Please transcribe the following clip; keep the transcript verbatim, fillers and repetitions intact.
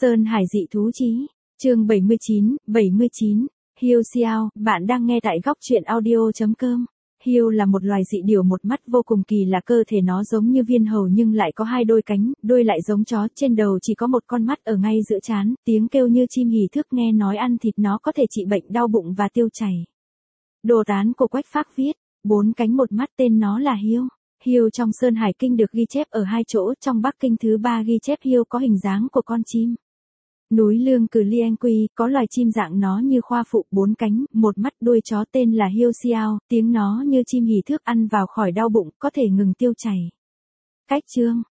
Sơn Hải dị thú chí, chương bảy mươi chín, bảy mươi chín, Hiêu Xiao, bạn đang nghe tại góc truyện audio chấm com. Hiêu là một loài dị điểu một mắt vô cùng kỳ lạ, cơ thể nó giống như viên hầu nhưng lại có hai đôi cánh, đuôi lại giống chó, trên đầu chỉ có một con mắt ở ngay giữa trán, tiếng kêu như chim hỉ thước, nghe nói ăn thịt nó có thể trị bệnh đau bụng và tiêu chảy. Đồ tán của Quách Phác viết, bốn cánh một mắt tên nó là Hiêu. Hiêu trong Sơn Hải Kinh được ghi chép ở hai chỗ, trong Bắc Kinh thứ ba ghi chép Hiêu có hình dáng của con chim. Núi Lương Cử Lieng Quy có loài chim dạng nó như khoa phụ, bốn cánh, một mắt, đuôi chó tên là Hiêu Xiao, tiếng nó như chim hỉ thước, ăn vào khỏi đau bụng, có thể ngừng tiêu chảy. Cách chương,